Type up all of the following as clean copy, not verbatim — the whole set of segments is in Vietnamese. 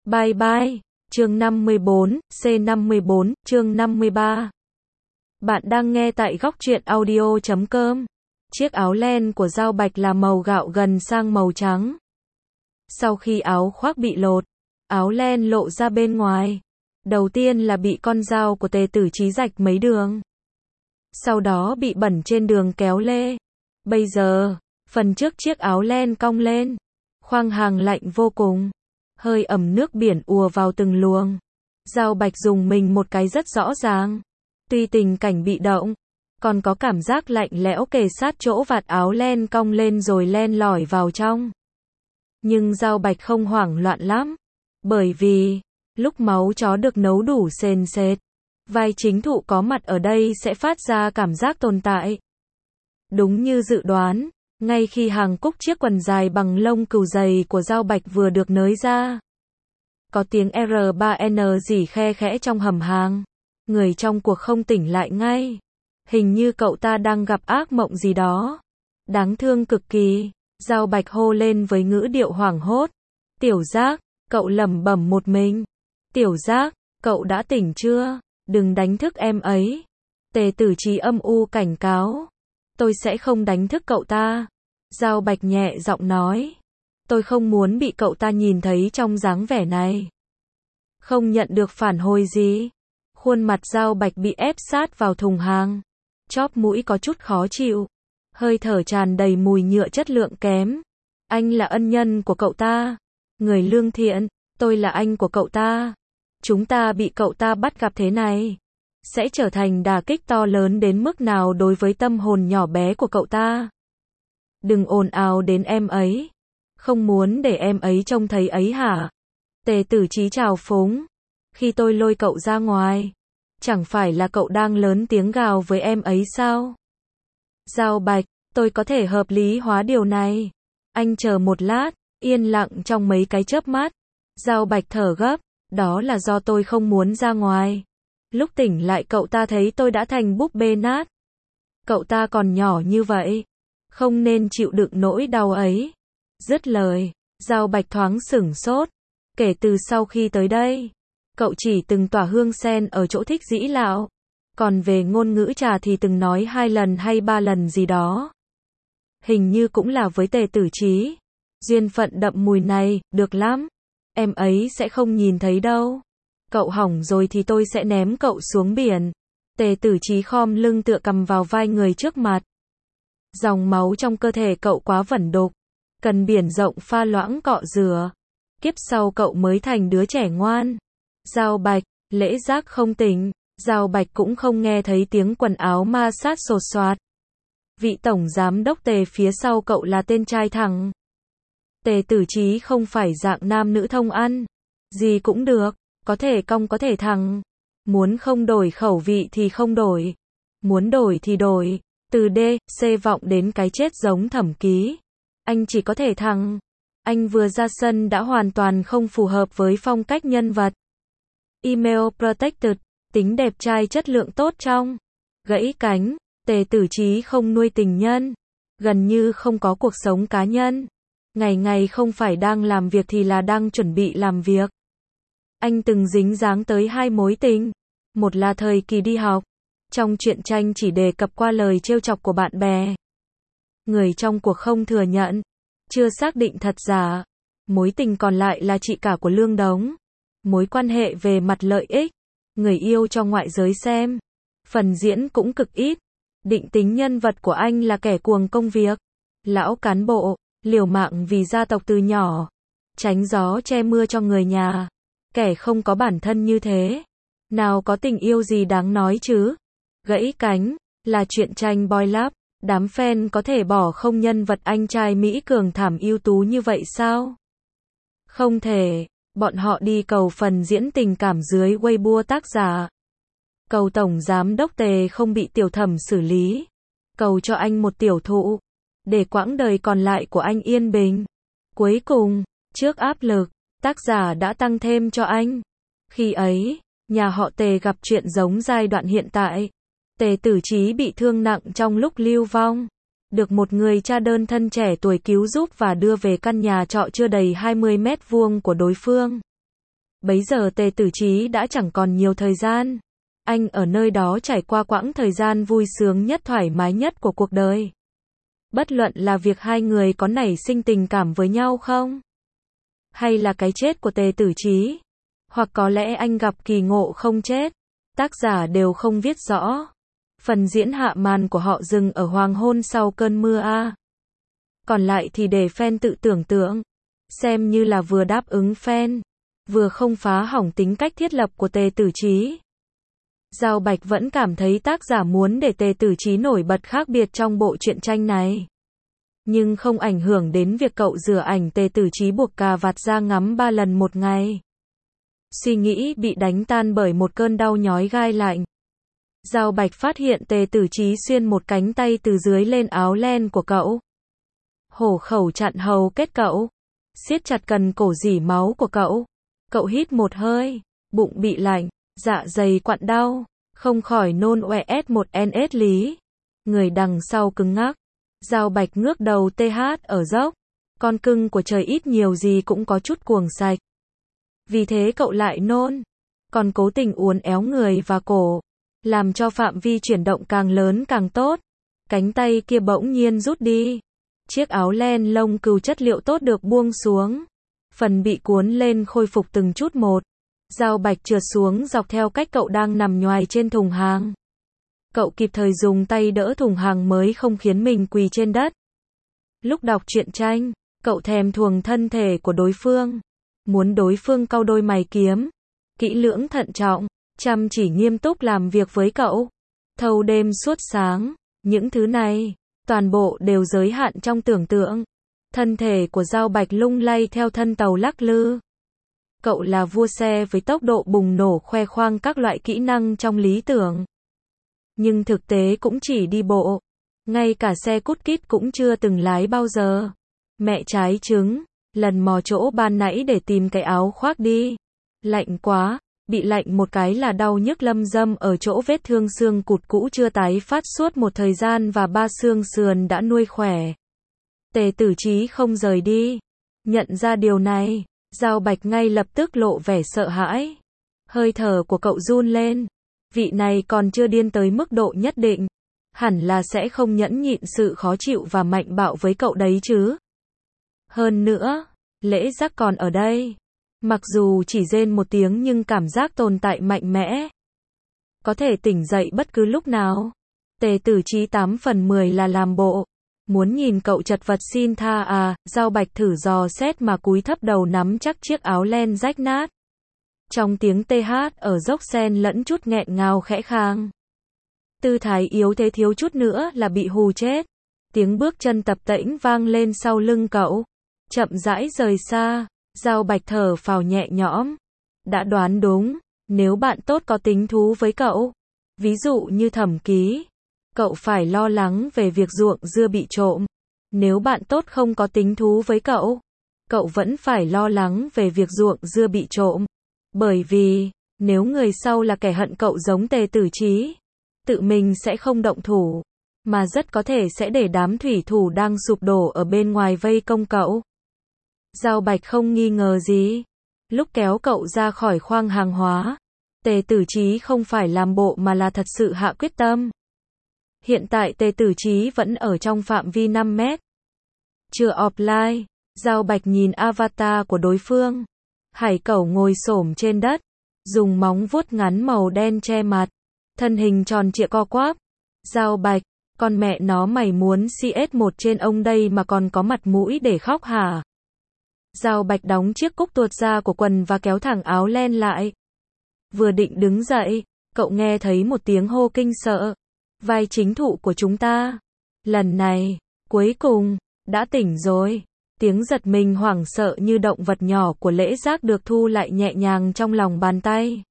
Bye bye. Chương 54, C54, chương 53. Bạn đang nghe tại góc truyện audio.com. Chiếc áo len của Giao Bạch là màu gạo gần sang màu trắng. Sau khi áo khoác bị lột, áo len lộ ra bên ngoài. Đầu tiên là bị con dao của Tề Tử Chí rạch mấy đường. Sau đó bị bẩn trên đường kéo lê. Bây giờ, phần trước chiếc áo len cong lên. Khoang hàng lạnh vô cùng. Hơi ẩm nước biển ùa vào từng luồng. Giao Bạch dùng mình một cái rất rõ ràng. Tuy tình cảnh bị động, còn có cảm giác lạnh lẽo kề sát chỗ vạt áo len cong lên rồi len lỏi vào trong. Nhưng Giao Bạch không hoảng loạn lắm. Bởi vì, lúc máu chó được nấu đủ sền sệt, vai chính thụ có mặt ở đây sẽ phát ra cảm giác tồn tại. Đúng như dự đoán, ngay khi hàng cúc chiếc quần dài bằng lông cừu dày của Giao Bạch vừa được nới ra, có tiếng R3N rỉ khe khẽ trong hầm hàng. Người trong cuộc không tỉnh lại ngay. Hình như cậu ta đang gặp ác mộng gì đó. Đáng thương cực kỳ. Giao Bạch hô lên với ngữ điệu hoảng hốt. Tiểu Giác, cậu lẩm bẩm một mình. Tiểu Giác, cậu đã tỉnh chưa? Đừng đánh thức em ấy. Tề Tử Chí âm u cảnh cáo. Tôi sẽ không đánh thức cậu ta. Giao Bạch nhẹ giọng nói. Tôi không muốn bị cậu ta nhìn thấy trong dáng vẻ này. Không nhận được phản hồi gì. Khuôn mặt Giao Bạch bị ép sát vào thùng hàng. Chóp mũi có chút khó chịu. Hơi thở tràn đầy mùi nhựa chất lượng kém. Anh là ân nhân của cậu ta. Người lương thiện. Tôi là anh của cậu ta. Chúng ta bị cậu ta bắt gặp thế này. Sẽ trở thành đả kích to lớn đến mức nào đối với tâm hồn nhỏ bé của cậu ta. Đừng ồn ào đến em ấy. Không muốn để em ấy trông thấy ấy hả? Tề Tử Chí trào phúng. Khi tôi lôi cậu ra ngoài, chẳng phải là cậu đang lớn tiếng gào với em ấy sao? Giao Bạch, tôi có thể hợp lý hóa điều này. Anh chờ một lát, yên lặng trong mấy cái chớp mắt. Giao Bạch thở gấp, đó là do tôi không muốn ra ngoài. Lúc tỉnh lại cậu ta thấy tôi đã thành búp bê nát. Cậu ta còn nhỏ như vậy, không nên chịu đựng nỗi đau ấy. Dứt lời, Giao Bạch thoáng sửng sốt. Kể từ sau khi tới đây, cậu chỉ từng tỏa hương sen ở chỗ thích dĩ lão. Còn về ngôn ngữ trà thì từng nói 2 lần hay 3 lần gì đó. Hình như cũng là với Tề Tử Chí. Duyên phận đậm mùi này, được lắm. Em ấy sẽ không nhìn thấy đâu. Cậu hỏng rồi thì tôi sẽ ném cậu xuống biển. Tề Tử Chí khom lưng tựa cầm vào vai người trước mặt. Dòng máu trong cơ thể cậu quá vẩn đục. Cần biển rộng pha loãng cọ rửa. Kiếp sau cậu mới thành đứa trẻ ngoan. Giao Bạch, Lễ Giác không tỉnh. Giao Bạch cũng không nghe thấy tiếng quần áo ma sát sột soạt. Vị tổng giám đốc Tề phía sau cậu là tên trai thẳng. Tề Tử Chí không phải dạng nam nữ thông ăn. Gì cũng được, có thể cong có thể thẳng. Muốn không đổi khẩu vị thì không đổi. Muốn đổi thì đổi. Từ D, C vọng đến cái chết giống Thẩm Ký. Anh chỉ có thể thẳng. Anh vừa ra sân đã hoàn toàn không phù hợp với phong cách nhân vật. Email protected, tính đẹp trai chất lượng tốt trong. Gãy cánh, Tề Tử Chí không nuôi tình nhân. Gần như không có cuộc sống cá nhân. Ngày ngày không phải đang làm việc thì là đang chuẩn bị làm việc. Anh từng dính dáng tới 2 mối tình. Một là thời kỳ đi học. Trong truyện tranh chỉ đề cập qua lời trêu chọc của bạn bè. Người trong cuộc không thừa nhận. Chưa xác định thật giả. Mối tình còn lại là chị cả của Lương Đống. Mối quan hệ về mặt lợi ích. Người yêu cho ngoại giới xem. Phần diễn cũng cực ít. Định tính nhân vật của anh là kẻ cuồng công việc. Lão cán bộ, liều mạng vì gia tộc từ nhỏ. Tránh gió che mưa cho người nhà. Kẻ không có bản thân như thế. Nào có tình yêu gì đáng nói chứ. Gãy cánh, là truyện tranh boy love. Đám fan có thể bỏ không nhân vật anh trai Mỹ cường thảm ưu tú như vậy sao? Không thể, bọn họ đi cầu phần diễn tình cảm dưới Weibo tác giả. Cầu tổng giám đốc Tề không bị tiểu thẩm xử lý. Cầu cho anh một tiểu thụ. Để quãng đời còn lại của anh yên bình. Cuối cùng, trước áp lực, tác giả đã tăng thêm cho anh. Khi ấy, nhà họ Tề gặp chuyện giống giai đoạn hiện tại. Tề Tử Chí bị thương nặng trong lúc lưu vong. Được một người cha đơn thân trẻ tuổi cứu giúp và đưa về căn nhà trọ chưa đầy 20 mét vuông của đối phương. Bấy giờ Tề Tử Chí đã chẳng còn nhiều thời gian. Anh ở nơi đó trải qua quãng thời gian vui sướng nhất, thoải mái nhất của cuộc đời. Bất luận là việc hai người có nảy sinh tình cảm với nhau không, hay là cái chết của Tề Tử Chí, hoặc có lẽ anh gặp kỳ ngộ không chết, tác giả đều không viết rõ. Phần diễn hạ màn của họ dừng ở hoàng hôn sau cơn mưa a. Còn lại thì để fan tự tưởng tượng, xem như là vừa đáp ứng fan, vừa không phá hỏng tính cách thiết lập của Tề Tử Chí. Giao Bạch vẫn cảm thấy tác giả muốn để Tề Tử Chí nổi bật khác biệt trong bộ truyện tranh này. Nhưng không ảnh hưởng đến việc cậu rửa ảnh Tề Tử Chí buộc cà vạt ra ngắm 3 lần một ngày. Suy nghĩ bị đánh tan bởi một cơn đau nhói gai lạnh. Giao Bạch phát hiện Tề Tử Chí xuyên một cánh tay từ dưới lên áo len của cậu. Hổ khẩu chặn hầu kết cậu. Siết chặt cần cổ rỉ máu của cậu. Cậu hít một hơi, bụng bị lạnh, dạ dày quặn đau, không khỏi nôn oe S1NS lý. Người đằng sau cứng ngắc. Giao Bạch ngước đầu TH ở dốc. Con cưng của trời ít nhiều gì cũng có chút cuồng sạch. Vì thế cậu lại nôn, còn cố tình uốn éo người và cổ, làm cho phạm vi chuyển động càng lớn càng tốt. Cánh tay kia bỗng nhiên rút đi. Chiếc áo len lông cừu chất liệu tốt được buông xuống. Phần bị cuốn lên khôi phục từng chút một. Giao Bạch trượt xuống dọc theo cách cậu đang nằm nhoài trên thùng hàng. Cậu kịp thời dùng tay đỡ thùng hàng mới không khiến mình quỳ trên đất. Lúc đọc truyện tranh, cậu thèm thuồng thân thể của đối phương. Muốn đối phương cau đôi mày kiếm, kỹ lưỡng thận trọng, chăm chỉ nghiêm túc làm việc với cậu. Thâu đêm suốt sáng, những thứ này, toàn bộ đều giới hạn trong tưởng tượng. Thân thể của Giao Bạch lung lay theo thân tàu lắc lư. Cậu là vua xe với tốc độ bùng nổ khoe khoang các loại kỹ năng trong lý tưởng. Nhưng thực tế cũng chỉ đi bộ. Ngay cả xe cút kít cũng chưa từng lái bao giờ. Mẹ trái trứng, lần mò chỗ ban nãy để tìm cái áo khoác đi. Lạnh quá, bị lạnh một cái là đau nhức lâm dâm ở chỗ vết thương xương cụt cũ chưa tái phát suốt một thời gian và 3 xương sườn đã nuôi khỏe. Tề Tử Chí không rời đi. Nhận ra điều này, Giao Bạch ngay lập tức lộ vẻ sợ hãi. Hơi thở của cậu run lên. Vị này còn chưa điên tới mức độ nhất định. Hẳn là sẽ không nhẫn nhịn sự khó chịu và mạnh bạo với cậu đấy chứ. Hơn nữa, Lễ Giác còn ở đây. Mặc dù chỉ rên một tiếng nhưng cảm giác tồn tại mạnh mẽ. Có thể tỉnh dậy bất cứ lúc nào. Tề Tử Chí 8 phần 10 là làm bộ. Muốn nhìn cậu chật vật xin tha à. Giao Bạch thử dò xét mà cúi thấp đầu nắm chắc chiếc áo len rách nát. Trong tiếng TH ở dốc xen lẫn chút nghẹn ngào khẽ khang. Tư thái yếu thế thiếu chút nữa là bị hù chết. Tiếng bước chân tập tễnh vang lên sau lưng cậu. Chậm rãi rời xa. Giao Bạch thở phào nhẹ nhõm. Đã đoán đúng. Nếu bạn tốt có tính thú với cậu, ví dụ như Thẩm Ký, cậu phải lo lắng về việc ruộng dưa bị trộm. Nếu bạn tốt không có tính thú với cậu, cậu vẫn phải lo lắng về việc ruộng dưa bị trộm. Bởi vì, nếu người sau là kẻ hận cậu giống Tề Tử Chí, tự mình sẽ không động thủ, mà rất có thể sẽ để đám thủy thủ đang sụp đổ ở bên ngoài vây công cậu. Giao Bạch không nghi ngờ gì. Lúc kéo cậu ra khỏi khoang hàng hóa, Tề Tử Chí không phải làm bộ mà là thật sự hạ quyết tâm. Hiện tại Tề Tử Chí vẫn ở trong phạm vi 5 mét. Chưa offline, Giao Bạch nhìn avatar của đối phương. Hải Cẩu ngồi xổm trên đất, dùng móng vuốt ngắn màu đen che mặt, thân hình tròn trịa co quắp. Giao Bạch, con mẹ nó mày muốn CS1 trên ông đây mà còn có mặt mũi để khóc hả? Giao Bạch đóng chiếc cúc tuột ra của quần và kéo thẳng áo len lại. Vừa định đứng dậy, cậu nghe thấy một tiếng hô kinh sợ. Vai chính thụ của chúng ta, lần này, cuối cùng, đã tỉnh rồi. Tiếng giật mình hoảng sợ như động vật nhỏ của Lễ Giác được thu lại nhẹ nhàng trong lòng bàn tay.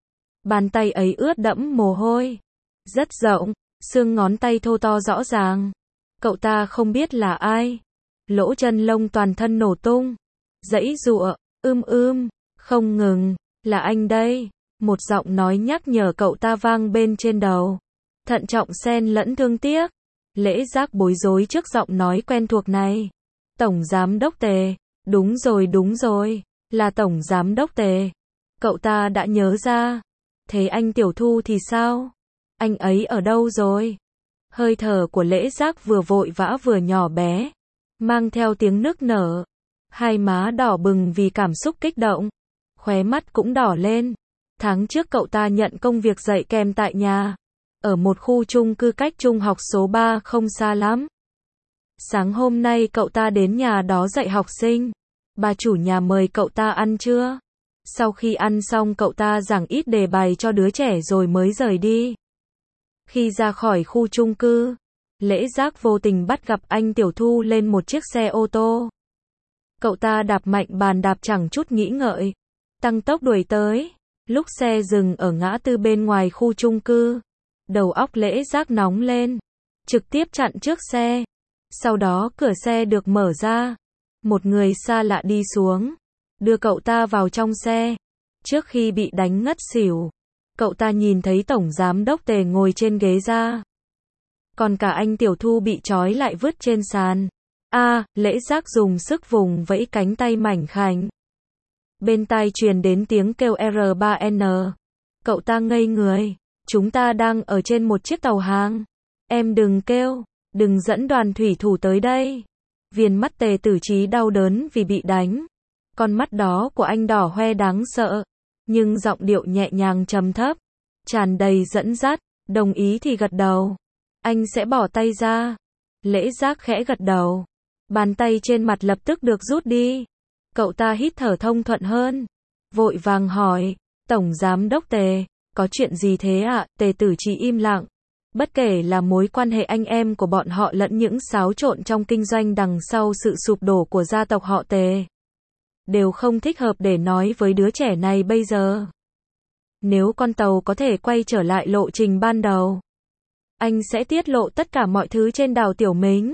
Bàn tay ấy ướt đẫm mồ hôi. Rất rộng, xương ngón tay thô to rõ ràng. Cậu ta không biết là ai. Lỗ chân lông toàn thân nổ tung. Giãy giụa, không ngừng, là anh đây. Một giọng nói nhắc nhở cậu ta vang bên trên đầu. Thận trọng xen lẫn thương tiếc. Lễ Giác bối rối trước giọng nói quen thuộc này. Tổng Giám đốc Tề. Đúng rồi, là Tổng Giám đốc Tề. Cậu ta đã nhớ ra. Thế anh Tiểu Thu thì sao? Anh ấy ở đâu rồi? Hơi thở của Lễ Giác vừa vội vã vừa nhỏ bé, mang theo tiếng nức nở. Hai má đỏ bừng vì cảm xúc kích động, khóe mắt cũng đỏ lên. Tháng trước cậu ta nhận công việc dạy kèm tại nhà, ở một khu chung cư cách trung học số 3 không xa lắm. Sáng hôm nay cậu ta đến nhà đó dạy học sinh. Bà chủ nhà mời cậu ta ăn trưa. Sau khi ăn xong cậu ta giảng ít đề bài cho đứa trẻ rồi mới rời đi. Khi ra khỏi khu chung cư, Lễ Giác vô tình bắt gặp anh Tiểu Thu lên một chiếc xe ô tô. Cậu ta đạp mạnh bàn đạp chẳng chút nghĩ ngợi, tăng tốc đuổi tới. Lúc xe dừng ở ngã tư bên ngoài khu chung cư, đầu óc Lễ Giác nóng lên, trực tiếp chặn trước xe. Sau đó cửa xe được mở ra, một người xa lạ đi xuống, đưa cậu ta vào trong xe. Trước khi bị đánh ngất xỉu, cậu ta nhìn thấy Tổng Giám đốc Tề ngồi trên ghế ra. Còn cả anh Tiểu Thu bị trói lại vứt trên sàn. Lễ Giác dùng sức vùng vẫy cánh tay mảnh khảnh. Bên tai truyền đến tiếng kêu R3N. Cậu ta ngây người. Chúng ta đang ở trên một chiếc tàu hàng. Em đừng kêu, đừng dẫn đoàn thủy thủ tới đây. Viền mắt Tề Tử Chí đau đớn vì bị đánh. Con mắt đó của anh đỏ hoe đáng sợ, nhưng giọng điệu nhẹ nhàng trầm thấp, tràn đầy dẫn dắt. Đồng ý thì gật đầu. Anh sẽ bỏ tay ra. Lễ Giác khẽ gật đầu. Bàn tay trên mặt lập tức được rút đi. Cậu ta hít thở thông thuận hơn, vội vàng hỏi, Tổng Giám đốc Tề, có chuyện gì thế ạ? Tề Tử Chí im lặng. Bất kể là mối quan hệ anh em của bọn họ lẫn những xáo trộn trong kinh doanh đằng sau sự sụp đổ của gia tộc họ Tề, đều không thích hợp để nói với đứa trẻ này bây giờ. Nếu con tàu có thể quay trở lại lộ trình ban đầu, anh sẽ tiết lộ tất cả mọi thứ trên đảo Tiểu Mính.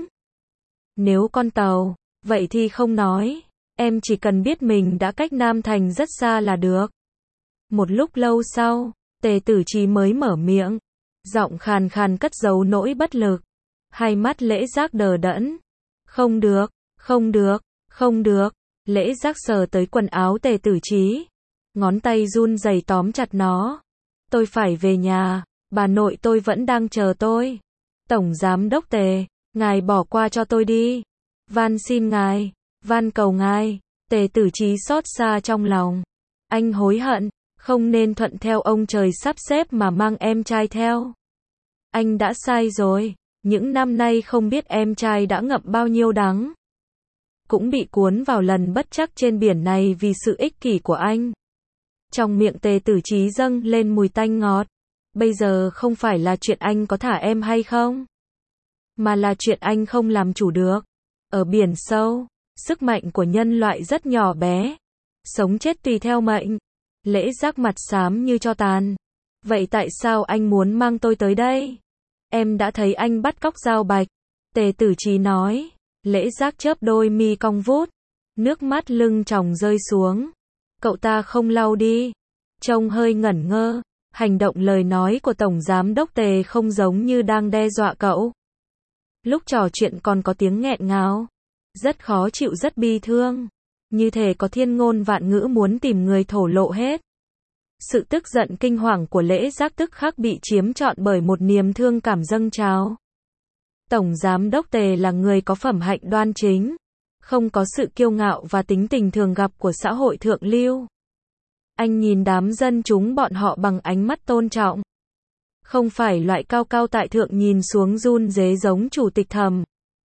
Nếu con tàu, vậy thì không nói. Em chỉ cần biết mình đã cách Nam Thành rất xa là được. Một lúc lâu sau, Tề Tử Chí mới mở miệng, giọng khàn khàn cất giấu nỗi bất lực. Hai mắt Lễ Giác đờ đẫn. Không được, không được, không được. Lễ Giác sờ tới quần áo Tề Tử Chí, ngón tay run rẩy tóm chặt nó. Tôi phải về nhà, bà nội tôi vẫn đang chờ tôi. Tổng Giám đốc Tề, ngài bỏ qua cho tôi đi. Van xin ngài, van cầu ngài. Tề Tử Chí xót xa trong lòng. Anh hối hận, không nên thuận theo ông trời sắp xếp mà mang em trai theo. Anh đã sai rồi, những năm nay không biết em trai đã ngậm bao nhiêu đắng. Cũng bị cuốn vào lần bất trắc trên biển này vì sự ích kỷ của anh. Trong miệng Tề Tử Chí dâng lên mùi tanh ngọt. Bây giờ không phải là chuyện anh có thả em hay không, mà là chuyện anh không làm chủ được. Ở biển sâu, sức mạnh của nhân loại rất nhỏ bé. Sống chết tùy theo mệnh. Lễ Giác mặt xám như tro tàn. Vậy tại sao anh muốn mang tôi tới đây? Em đã thấy anh bắt cóc Giao Bạch. Tề Tử Chí nói. Lễ Giác chớp đôi mi cong vút, nước mắt lưng tròng rơi xuống. Cậu ta không lau đi, trông hơi ngẩn ngơ. Hành động lời nói của Tổng Giám đốc Tề không giống như đang đe dọa cậu. Lúc trò chuyện còn có tiếng nghẹn ngào, rất khó chịu, rất bi thương, như thể có thiên ngôn vạn ngữ muốn tìm người thổ lộ hết. Sự tức giận kinh hoàng của Lễ Giác tức khắc bị chiếm trọn bởi một niềm thương cảm dâng trào. Tổng Giám đốc Tề là người có phẩm hạnh đoan chính, không có sự kiêu ngạo và tính tình thường gặp của xã hội thượng lưu. Anh nhìn đám dân chúng bọn họ bằng ánh mắt tôn trọng. Không phải loại cao cao tại thượng nhìn xuống run rế giống chủ tịch Thẩm.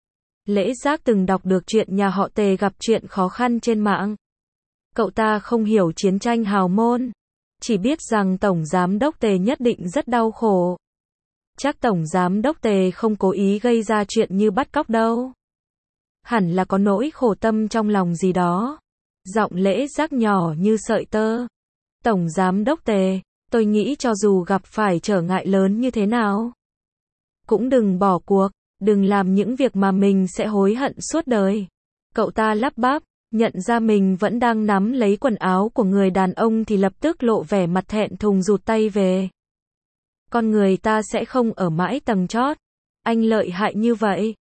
Lễ Giác từng đọc được chuyện nhà họ Tề gặp chuyện khó khăn trên mạng. Cậu ta không hiểu chiến tranh hào môn, chỉ biết rằng Tổng Giám đốc Tề nhất định rất đau khổ. Chắc Tổng Giám đốc Tề không cố ý gây ra chuyện như bắt cóc đâu. Hẳn là có nỗi khổ tâm trong lòng gì đó. Giọng Lễ Giác nhỏ như sợi tơ. Tổng Giám đốc Tề, tôi nghĩ cho dù gặp phải trở ngại lớn như thế nào, cũng đừng bỏ cuộc, đừng làm những việc mà mình sẽ hối hận suốt đời. Cậu ta lắp bắp, nhận ra mình vẫn đang nắm lấy quần áo của người đàn ông thì lập tức lộ vẻ mặt thẹn thùng rụt tay về. Con người ta sẽ không ở mãi tầng chót. Anh lợi hại như vậy.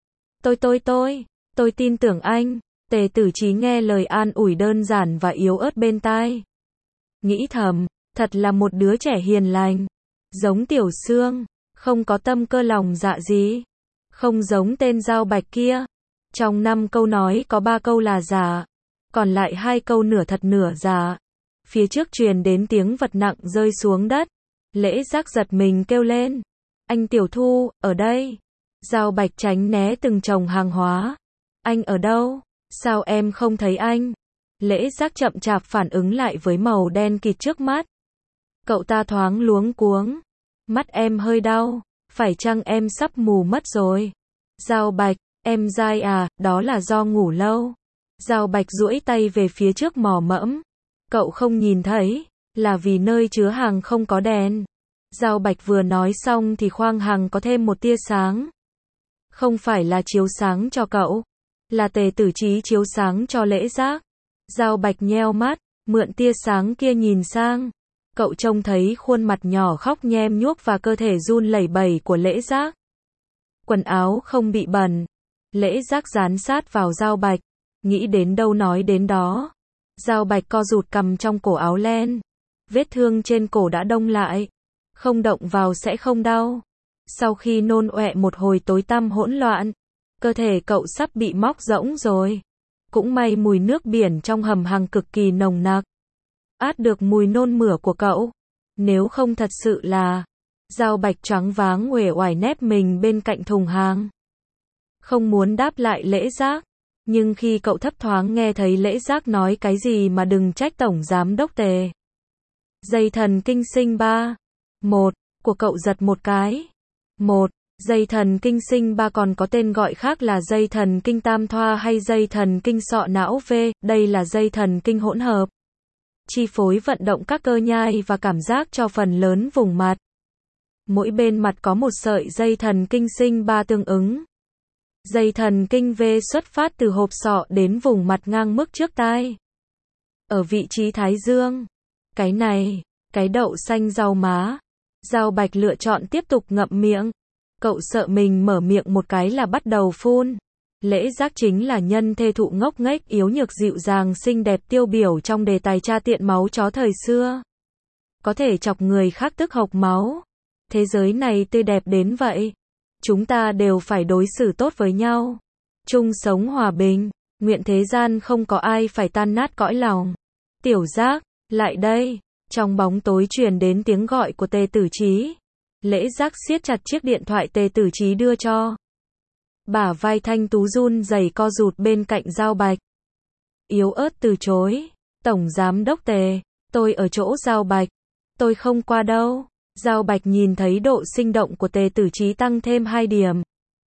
Tôi tin tưởng anh. Tề Tử Chí nghe lời an ủi đơn giản và yếu ớt bên tai. Nghĩ thầm, thật là một đứa trẻ hiền lành. Giống Tiểu Sương, không có tâm cơ lòng dạ gì. Không giống tên Giao Bạch kia. Trong 5 câu nói có 3 câu là giả. Còn lại 2 câu nửa thật nửa giả. Phía trước truyền đến tiếng vật nặng rơi xuống đất. Lễ Giác giật mình kêu lên. Anh Tiểu Thu, ở đây. Giao Bạch tránh né từng chồng hàng hóa. Anh ở đâu? Sao em không thấy anh? Lễ Giác chậm chạp phản ứng lại với màu đen kịt trước mắt. Cậu ta thoáng luống cuống. Mắt em hơi đau. Phải chăng em sắp mù mất rồi? Giao Bạch, em dai à, đó là do ngủ lâu. Giao Bạch duỗi tay về phía trước mò mẫm. Cậu không nhìn thấy, là vì nơi chứa hàng không có đèn. Giao Bạch vừa nói xong thì khoang hàng có thêm một tia sáng. Không phải là chiếu sáng cho cậu, là Tề Tử Chí chiếu sáng cho Lễ Giác. Giao Bạch nheo mắt, mượn tia sáng kia nhìn sang. Cậu trông thấy khuôn mặt nhỏ khóc nhem nhuốc và cơ thể run lẩy bẩy của Lễ Giác. Quần áo không bị bẩn. Lễ Giác dán sát vào Giao Bạch, nghĩ đến đâu nói đến đó. Giao Bạch co rụt cằm trong cổ áo len. Vết thương trên cổ đã đông lại. Không động vào sẽ không đau. Sau khi nôn ọe một hồi tối tăm hỗn loạn, cơ thể cậu sắp bị móc rỗng rồi. Cũng may mùi nước biển trong hầm hàng cực kỳ nồng nặc. Át được mùi nôn mửa của cậu. Nếu không thật sự là... Giao Bạch choáng váng uể oải nép mình bên cạnh thùng hàng. Không muốn đáp lại Lễ Giác. Nhưng khi cậu thấp thoáng nghe thấy Lễ Giác nói cái gì mà đừng trách Tổng Giám Đốc Tề. Dây thần kinh sinh 3. 1. Của cậu giật một cái. 1. Dây thần kinh sinh 3 còn có tên gọi khác là dây thần kinh tam thoa hay dây thần kinh sọ não V. Đây là dây thần kinh hỗn hợp. Chi phối vận động các cơ nhai và cảm giác cho phần lớn vùng mặt. Mỗi bên mặt có một sợi dây thần kinh sinh 3 tương ứng. Dây thần kinh V xuất phát từ hộp sọ đến vùng mặt ngang mức trước tai. Ở vị trí thái dương. Cái này, cái đậu xanh rau má. Giao Bạch lựa chọn tiếp tục ngậm miệng. Cậu sợ mình mở miệng một cái là bắt đầu phun. Lễ Giác chính là nhân thê thụ ngốc nghếch yếu nhược dịu dàng xinh đẹp tiêu biểu trong đề tài cha tiện máu chó thời xưa. Có thể chọc người khác tức hộc máu. Thế giới này tươi đẹp đến vậy. Chúng ta đều phải đối xử tốt với nhau. Chung sống hòa bình. Nguyện thế gian không có ai phải tan nát cõi lòng. Tiểu Giác, lại đây. Trong bóng tối truyền đến tiếng gọi của Tề Tử Chí. Lễ Giác siết chặt chiếc điện thoại Tề Tử Chí đưa cho. Bả vai thanh tú run rẩy co rụt bên cạnh Giao Bạch. Yếu ớt từ chối. Tổng Giám Đốc Tề, tôi ở chỗ Giao Bạch. Tôi không qua đâu. Giao Bạch nhìn thấy độ sinh động của Tề Tử Chí tăng thêm 2 điểm.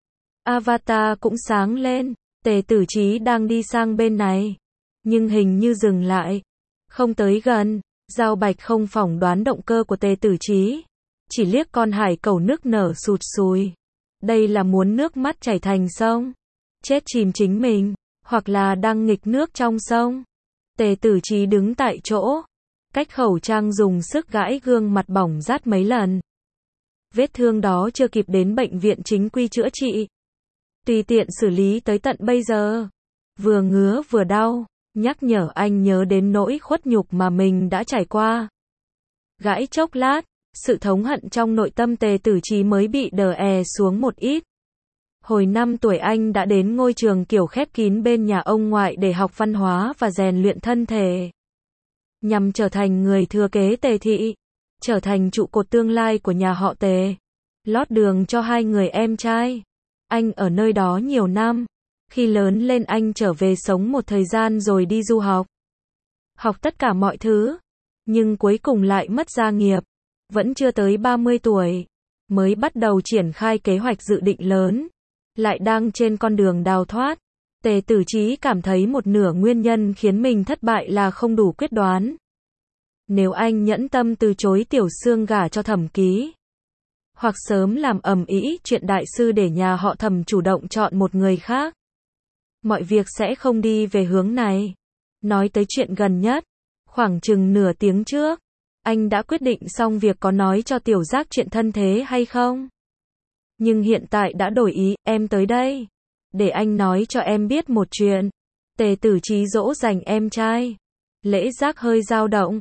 Avatar cũng sáng lên. Tề Tử Chí đang đi sang bên này. Nhưng hình như dừng lại. Không tới gần. Giao Bạch không phỏng đoán động cơ của Tề Tử Chí. Chỉ liếc con hải cẩu nức nở sụt sùi. Đây là muốn nước mắt chảy thành sông. Chết chìm chính mình. Hoặc là đang nghịch nước trong sông. Tề Tử Chí đứng tại chỗ. Cách khẩu trang dùng sức gãi gương mặt bỏng rát mấy lần. Vết thương đó chưa kịp đến bệnh viện chính quy chữa trị. Tùy tiện xử lý tới tận bây giờ. Vừa ngứa vừa đau. Nhắc nhở anh nhớ đến nỗi khuất nhục mà mình đã trải qua. Gãi chốc lát. Sự thống hận trong nội tâm Tề Tử Chí mới bị đè xuống một ít. Hồi 5 tuổi anh đã đến ngôi trường kiểu khép kín bên nhà ông ngoại để học văn hóa và rèn luyện thân thể. Nhằm trở thành người thừa kế Tề thị. Trở thành trụ cột tương lai của nhà họ Tề. Lót đường cho 2 người em trai. Anh ở nơi đó nhiều năm. Khi lớn lên anh trở về sống một thời gian rồi đi du học. Học tất cả mọi thứ. Nhưng cuối cùng lại mất gia nghiệp. Vẫn chưa tới 30 tuổi. Mới bắt đầu triển khai kế hoạch dự định lớn. Lại đang trên con đường đào thoát. Tề Tử Chí cảm thấy một nửa nguyên nhân khiến mình thất bại là không đủ quyết đoán. Nếu anh nhẫn tâm từ chối Tiểu Sương gả cho Thẩm Ký. Hoặc sớm làm ầm ĩ chuyện đại sư để nhà họ Thẩm chủ động chọn một người khác. Mọi việc sẽ không đi về hướng này. Nói tới chuyện gần nhất. Khoảng chừng nửa tiếng trước. Anh đã quyết định xong việc có nói cho Tiểu Giác chuyện thân thế hay không. Nhưng hiện tại đã đổi ý, em tới đây. Để anh nói cho em biết một chuyện. Tề Tử Chí dỗ dành em trai. Lễ Giác hơi dao động.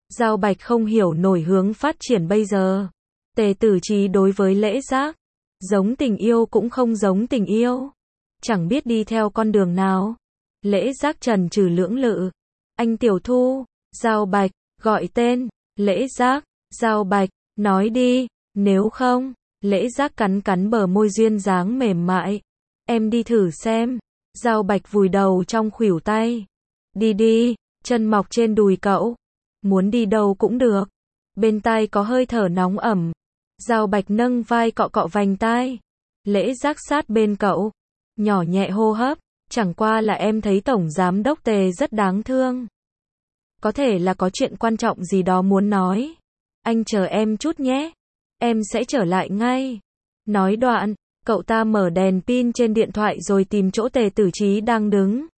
Giao Bạch không hiểu nổi hướng phát triển bây giờ. Tề Tử Chí đối với Lễ Giác, giống tình yêu cũng không giống tình yêu. Chẳng biết đi theo con đường nào. Lễ Giác trần trừ lưỡng lự. Anh Tiểu Thu, Giao Bạch, gọi tên, Lễ Giác, Giao Bạch, nói đi, nếu không, Lễ Giác cắn cắn bờ môi duyên dáng mềm mại. Em đi thử xem. Giao Bạch vùi đầu trong khuỷu tay. Đi đi, chân mọc trên đùi cậu. Muốn đi đâu cũng được. Bên tai có hơi thở nóng ẩm. Giao Bạch nâng vai cọ cọ vành tai. Lễ Giác sát bên cậu. Nhỏ nhẹ hô hấp. Chẳng qua là em thấy Tổng Giám Đốc Tề rất đáng thương. Có thể là có chuyện quan trọng gì đó muốn nói. Anh chờ em chút nhé. Em sẽ trở lại ngay. Nói đoạn, cậu ta mở đèn pin trên điện thoại rồi tìm chỗ Tề Tử Chí đang đứng.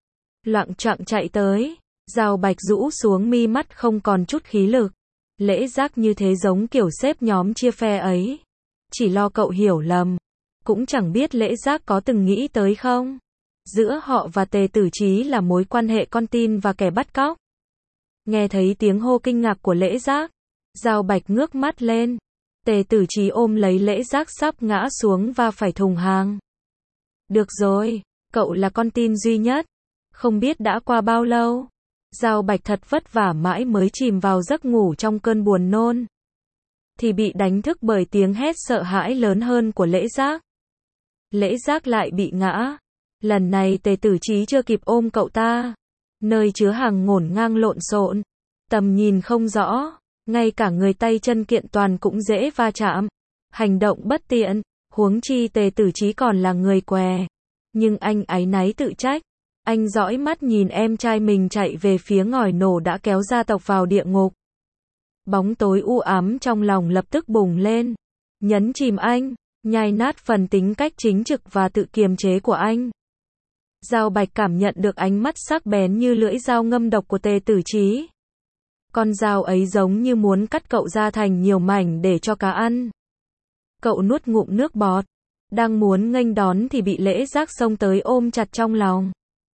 Loạng choạng chạy tới. Giao Bạch rũ xuống mi mắt không còn chút khí lực. Lễ Giác như thế giống kiểu xếp nhóm chia phe ấy. Chỉ lo cậu hiểu lầm. Cũng chẳng biết Lễ Giác có từng nghĩ tới không. Giữa họ và Tề Tử Chí là mối quan hệ con tin và kẻ bắt cóc. Nghe thấy tiếng hô kinh ngạc của Lễ Giác, Giao Bạch ngước mắt lên. Tề Tử Chí ôm lấy Lễ Giác sắp ngã xuống và phải thùng hàng. Được rồi, cậu là con tin duy nhất. Không biết đã qua bao lâu. Giao Bạch thật vất vả mãi mới chìm vào giấc ngủ trong cơn buồn nôn. Thì bị đánh thức bởi tiếng hét sợ hãi lớn hơn của Lễ Giác. Lễ Giác lại bị ngã. Lần này Tề Tử Chí chưa kịp ôm cậu ta. Nơi chứa hàng ngổn ngang lộn xộn. Tầm nhìn không rõ. Ngay cả người tay chân kiện toàn cũng dễ va chạm. Hành động bất tiện. Huống chi Tề Tử Chí còn là người què. Nhưng anh áy náy tự trách. Anh dõi mắt nhìn em trai mình chạy về phía ngòi nổ đã kéo gia tộc vào địa ngục. Bóng tối u ám trong lòng lập tức bùng lên. Nhấn chìm anh. Nhai nát phần tính cách chính trực và tự kiềm chế của anh. Giao Bạch cảm nhận được ánh mắt sắc bén như lưỡi dao ngâm độc của Tề Tử Chí. Con dao ấy giống như muốn cắt cậu ra thành nhiều mảnh để cho cá ăn. Cậu nuốt ngụm nước bọt. Đang muốn nghênh đón thì bị Lễ Giác xông tới ôm chặt trong lòng.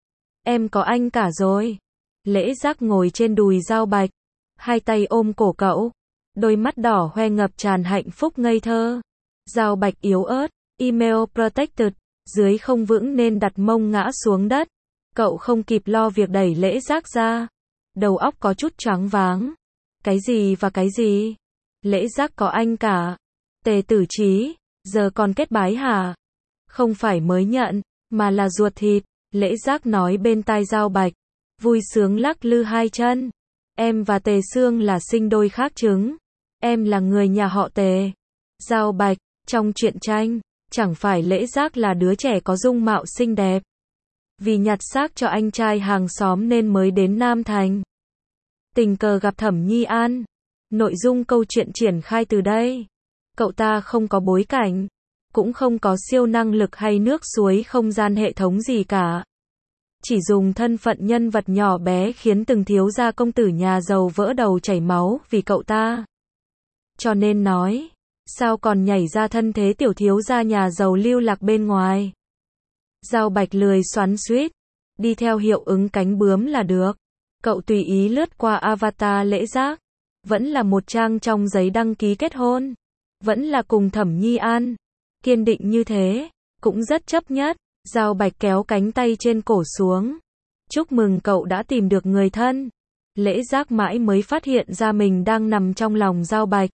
Em có anh cả rồi. Lễ Giác ngồi trên đùi Giao Bạch. Hai tay ôm cổ cậu. Đôi mắt đỏ hoe ngập tràn hạnh phúc ngây thơ. Giao Bạch yếu ớt. Email protected. Dưới không vững nên đặt mông ngã xuống đất. Cậu không kịp lo việc đẩy Lễ Giác ra. Đầu óc có chút choáng váng. Cái gì và cái gì? Lễ Giác có anh cả. Tề Tử Chí, giờ còn kết bái hả? Không phải mới nhận, mà là ruột thịt. Lễ Giác nói bên tai Giao Bạch. Vui sướng lắc lư hai chân. Em và Tề Sương là sinh đôi khác trứng. Em là người nhà họ Tề. Giao Bạch, trong truyện tranh, chẳng phải Lễ Giác là đứa trẻ có dung mạo xinh đẹp. Vì nhặt xác cho anh trai hàng xóm nên mới đến Nam Thành. Tình cờ gặp Thẩm Nhi An. Nội dung câu chuyện triển khai từ đây. Cậu ta không có bối cảnh. Cũng không có siêu năng lực hay nước suối không gian hệ thống gì cả. Chỉ dùng thân phận nhân vật nhỏ bé khiến từng thiếu gia công tử nhà giàu vỡ đầu chảy máu vì cậu ta. Cho nên nói, sao còn nhảy ra thân thế tiểu thiếu gia nhà giàu lưu lạc bên ngoài. Giao Bạch lười xoắn xuýt, đi theo hiệu ứng cánh bướm là được. Cậu tùy ý lướt qua avatar Lễ Giác. Vẫn là một trang trong giấy đăng ký kết hôn. Vẫn là cùng Thẩm Nhi An. Kiên định như thế, cũng rất chấp nhất. Giao Bạch kéo cánh tay trên cổ xuống. Chúc mừng cậu đã tìm được người thân. Lễ Giác mãi mới phát hiện ra mình đang nằm trong lòng Giao Bạch.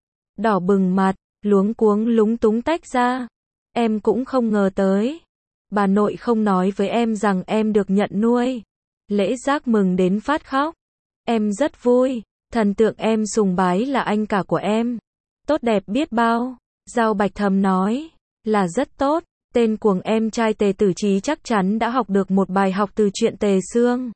Đỏ bừng mặt, luống cuống lúng túng tách ra. Em cũng không ngờ tới. Bà nội không nói với em rằng em được nhận nuôi. Lễ Giác mừng đến phát khóc. Em rất vui. Thần tượng em sùng bái là anh cả của em. Tốt đẹp biết bao. Giao Bạch thầm nói. Là rất tốt. Tên cuồng em trai Tề Tử Chí chắc chắn đã học được một bài học từ chuyện Tề Sương.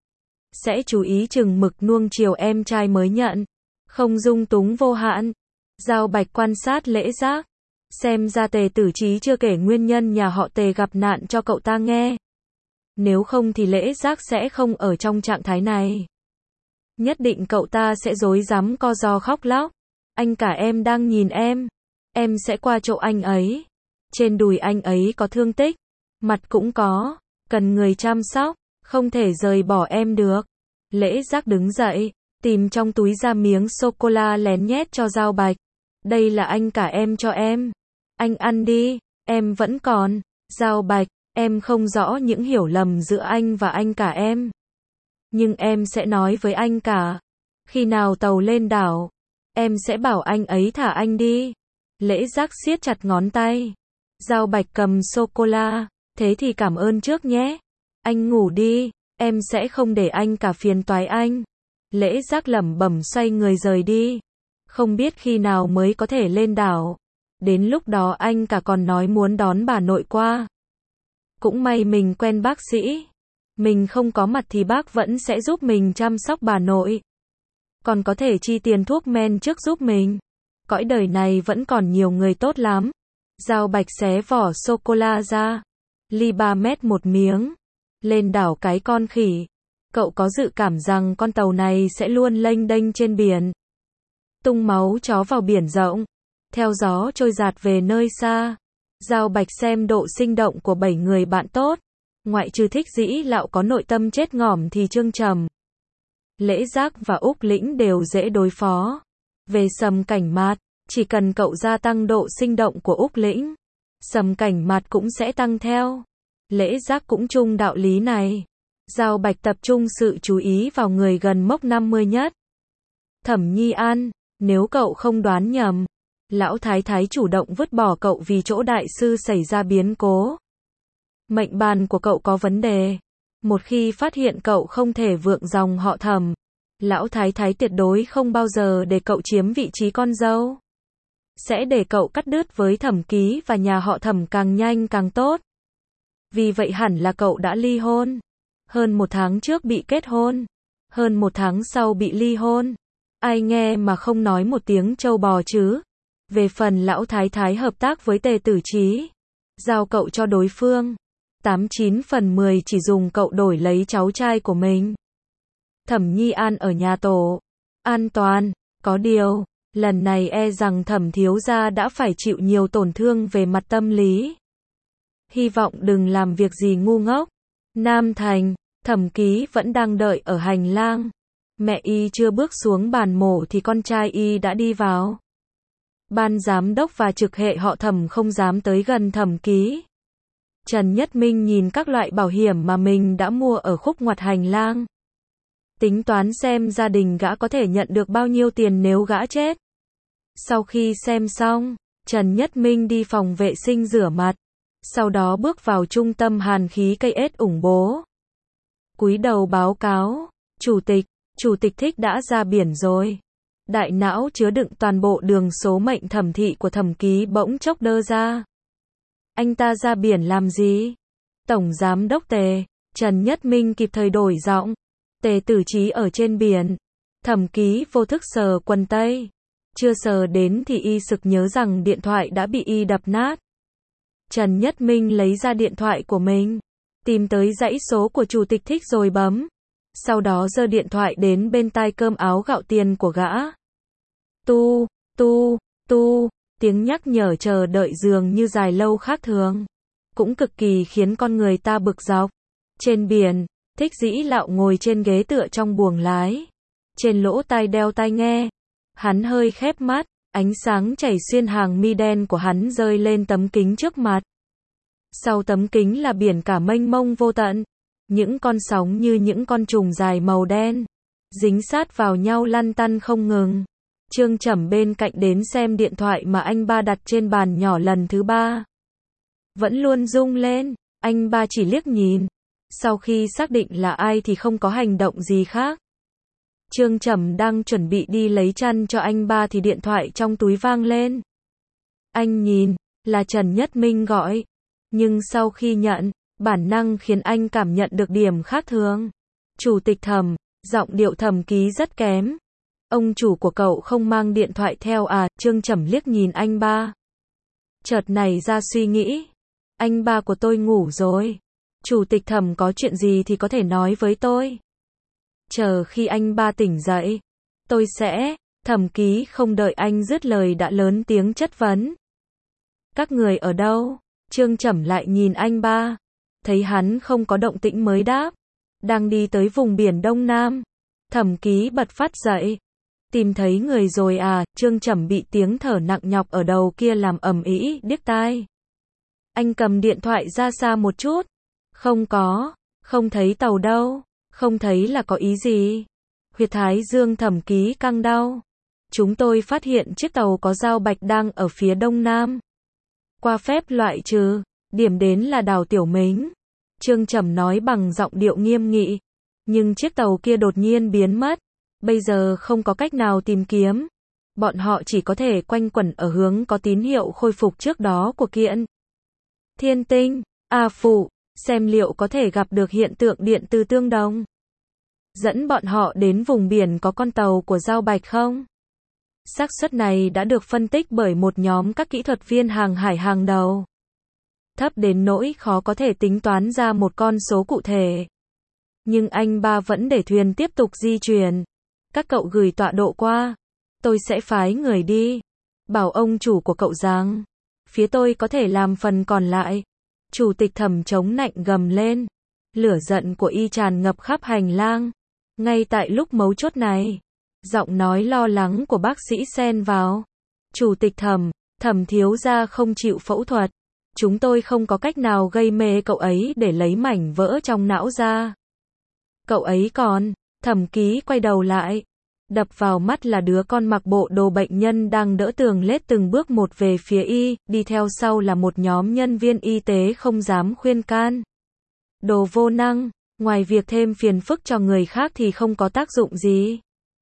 Sẽ chú ý chừng mực nuông chiều em trai mới nhận. Không dung túng vô hạn. Giao Bạch quan sát Lễ Giác. Xem ra Tề Tử Chí chưa kể nguyên nhân nhà họ Tề gặp nạn cho cậu ta nghe. Nếu không thì Lễ Giác sẽ không ở trong trạng thái này. Nhất định cậu ta sẽ rối rắm co ro khóc lóc. Anh cả em đang nhìn em. Em sẽ qua chỗ anh ấy. Trên đùi anh ấy có thương tích. Mặt cũng có. Cần người chăm sóc. Không thể rời bỏ em được. Lễ Giác đứng dậy. tìm trong túi ra miếng sô-cô-la lén nhét cho Giao Bạch. Đây là anh cả em cho em. Anh ăn đi, em vẫn còn. Giao Bạch, em không rõ những hiểu lầm giữa anh và anh cả em. Nhưng em sẽ nói với anh cả. Khi nào tàu lên đảo, em sẽ bảo anh ấy thả anh đi. Lễ Giác siết chặt ngón tay. Giao Bạch cầm sô-cô-la. Thế thì cảm ơn trước nhé. Anh ngủ đi, em sẽ không để anh cả phiền toái anh. Lễ Giác lẩm bẩm xoay người rời đi. Không biết khi nào mới có thể lên đảo. Đến lúc đó anh cả còn nói muốn đón bà nội qua. Cũng may mình quen bác sĩ. Mình không có mặt thì bác vẫn sẽ giúp mình chăm sóc bà nội. Còn có thể chi tiền thuốc men trước giúp mình. Cõi đời này vẫn còn nhiều người tốt lắm. Giao Bạch xé vỏ sô-cô-la ra. Ly 3 mét một miếng. Lên đảo cái con khỉ. Cậu có dự cảm rằng con tàu này sẽ luôn lênh đênh trên biển. Tung máu chó vào biển rộng. Theo gió trôi dạt về nơi xa. Giao Bạch xem độ sinh động của 7 người bạn tốt. Ngoại trừ Thích Dĩ Lạo có nội tâm chết ngỏm thì Trương Trầm, Lễ Giác và Úc Lĩnh đều dễ đối phó. Về Sầm Cảnh Mạt, chỉ cần cậu gia tăng độ sinh động của Úc Lĩnh, Sầm Cảnh Mạt cũng sẽ tăng theo. Lễ Giác cũng chung đạo lý này. Giao Bạch tập trung sự chú ý vào người gần mốc 50 nhất. Thẩm Nhi An, nếu cậu không đoán nhầm, lão thái thái chủ động vứt bỏ cậu vì chỗ đại sư xảy ra biến cố. Mệnh bàn của cậu có vấn đề. Một khi phát hiện cậu không thể vượng dòng họ Thẩm, lão thái thái tuyệt đối không bao giờ để cậu chiếm vị trí con dâu. Sẽ để cậu cắt đứt với Thẩm Ký và nhà họ Thẩm càng nhanh càng tốt. Vì vậy hẳn là cậu đã ly hôn. Hơn 1 tháng trước bị kết hôn. Hơn 1 tháng sau bị ly hôn. Ai nghe mà không nói một tiếng trâu bò chứ. Về phần lão thái thái hợp tác với Tề Tử Chí, giao cậu cho đối phương. 89 phần 10 chỉ dùng cậu đổi lấy cháu trai của mình. Thẩm Nhi An ở nhà tổ. An toàn. Có điều, lần này e rằng Thẩm thiếu gia đã phải chịu nhiều tổn thương về mặt tâm lý. Hy vọng đừng làm việc gì ngu ngốc. Nam Thành, Thẩm Ký vẫn đang đợi ở hành lang. Mẹ y chưa bước xuống bàn mổ thì con trai y đã đi vào. Ban giám đốc và trực hệ họ Thẩm không dám tới gần Thẩm Ký. Trần Nhất Minh nhìn các loại bảo hiểm mà mình đã mua ở khúc ngoặt hành lang. Tính toán xem gia đình gã có thể nhận được bao nhiêu tiền nếu gã chết. Sau khi xem xong, Trần Nhất Minh đi phòng vệ sinh rửa mặt. Sau đó bước vào trung tâm hàn khí cây ết ủng bố. Cúi đầu báo cáo, Chủ tịch Thích đã ra biển rồi. Đại não chứa đựng toàn bộ đường số mệnh thẩm thị của Thẩm Ký bỗng chốc đơ ra. Anh ta ra biển làm gì? Tổng giám đốc Tề, Trần Nhất Minh kịp thời đổi giọng. Tề Tử Chí ở trên biển. Thẩm Ký vô thức sờ quần tây. Chưa sờ đến thì y sực nhớ rằng điện thoại đã bị y đập nát. Trần Nhất Minh lấy ra điện thoại của mình, tìm tới dãy số của Chủ tịch Thích rồi bấm. Sau đó giơ điện thoại đến bên tai cơm áo gạo tiền của gã. Tu, tiếng nhắc nhở chờ đợi dường như dài lâu khác thường. Cũng cực kỳ khiến con người ta bực dọc. Trên biển, Thích Dĩ Lạo ngồi trên ghế tựa trong buồng lái. Trên lỗ tai đeo tai nghe. Hắn hơi khép mắt, ánh sáng chảy xuyên hàng mi đen của hắn rơi lên tấm kính trước mặt. Sau tấm kính là biển cả mênh mông vô tận. Những con sóng như những con trùng dài màu đen, dính sát vào nhau lăn tăn không ngừng. Trương Trầm bên cạnh đến xem điện thoại mà anh ba đặt trên bàn nhỏ lần thứ 3. Vẫn luôn rung lên, anh ba chỉ liếc nhìn. Sau khi xác định là ai thì không có hành động gì khác. Trương Trầm đang chuẩn bị đi lấy chăn cho anh ba thì điện thoại trong túi vang lên. Anh nhìn, là Trần Nhất Minh gọi. Nhưng sau khi nhận, bản năng khiến anh cảm nhận được điểm khác thường. Chủ tịch Thẩm, giọng điệu Thẩm Ký rất kém. Ông chủ của cậu không mang điện thoại theo à? Trương Trầm liếc nhìn anh ba. Chợt nảy ra suy nghĩ. Anh ba của tôi ngủ rồi. Chủ tịch Thẩm có chuyện gì thì có thể nói với tôi. Chờ khi anh ba tỉnh dậy, tôi sẽ... Thẩm Ký không đợi anh dứt lời đã lớn tiếng chất vấn. Các người ở đâu? Trương Trầm lại nhìn anh ba. Thấy hắn không có động tĩnh mới đáp. Đang đi tới vùng biển Đông Nam. Thẩm Ký bật phát dậy. Tìm thấy người rồi à? Trương Trầm bị tiếng thở nặng nhọc ở đầu kia làm ầm ĩ điếc tai. Anh cầm điện thoại ra xa một chút. Không có, không thấy tàu đâu. Không thấy là có ý gì? Huyệt thái dương Thẩm Ký căng đau. Chúng tôi phát hiện chiếc tàu có giao bạch đang ở phía đông nam. Qua phép loại trừ, điểm đến là đảo Tiểu Mính. Trương Trầm nói bằng giọng điệu nghiêm nghị. Nhưng chiếc tàu kia đột nhiên biến mất. Bây giờ không có cách nào tìm kiếm. Bọn họ chỉ có thể quanh quẩn ở hướng có tín hiệu khôi phục trước đó của Kiện Thiên Tinh, A Phụ, xem liệu có thể gặp được hiện tượng điện từ tương đồng. Dẫn bọn họ đến vùng biển có con tàu của Giao Bạch không? Xác suất này đã được phân tích bởi một nhóm các kỹ thuật viên hàng hải hàng đầu. Thấp đến nỗi khó có thể tính toán ra một con số cụ thể. Nhưng anh ba vẫn để thuyền tiếp tục di chuyển. Các cậu gửi tọa độ qua. Tôi sẽ phái người đi. Bảo ông chủ của cậu rằng. Phía tôi có thể làm phần còn lại. Chủ tịch Thẩm chống nạnh gầm lên. Lửa giận của y tràn ngập khắp hành lang. Ngay tại lúc mấu chốt này. Giọng nói lo lắng của bác sĩ xen vào. Chủ tịch Thẩm, Thẩm thiếu gia không chịu phẫu thuật. Chúng tôi không có cách nào gây mê cậu ấy để lấy mảnh vỡ trong não ra. Cậu ấy còn, Thẩm Ký quay đầu lại. Đập vào mắt là đứa con mặc bộ đồ bệnh nhân đang đỡ tường lết từng bước một về phía y, đi theo sau là một nhóm nhân viên y tế không dám khuyên can. Đồ vô năng, ngoài việc thêm phiền phức cho người khác thì không có tác dụng gì.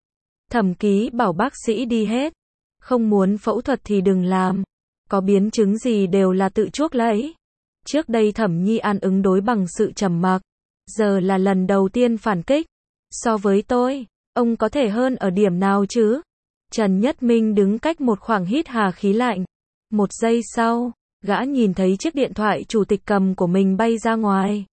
Thẩm Ký bảo bác sĩ đi hết. Không muốn phẫu thuật thì đừng làm. Có biến chứng gì đều là tự chuốc lấy. Trước đây Thẩm Nhi An ứng đối bằng sự trầm mặc. Giờ là lần đầu tiên phản kích. So với tôi, ông có thể hơn ở điểm nào chứ? Trần Nhất Minh đứng cách một khoảng hít hà khí lạnh. Một giây sau, gã nhìn thấy chiếc điện thoại chủ tịch cầm của mình bay ra ngoài.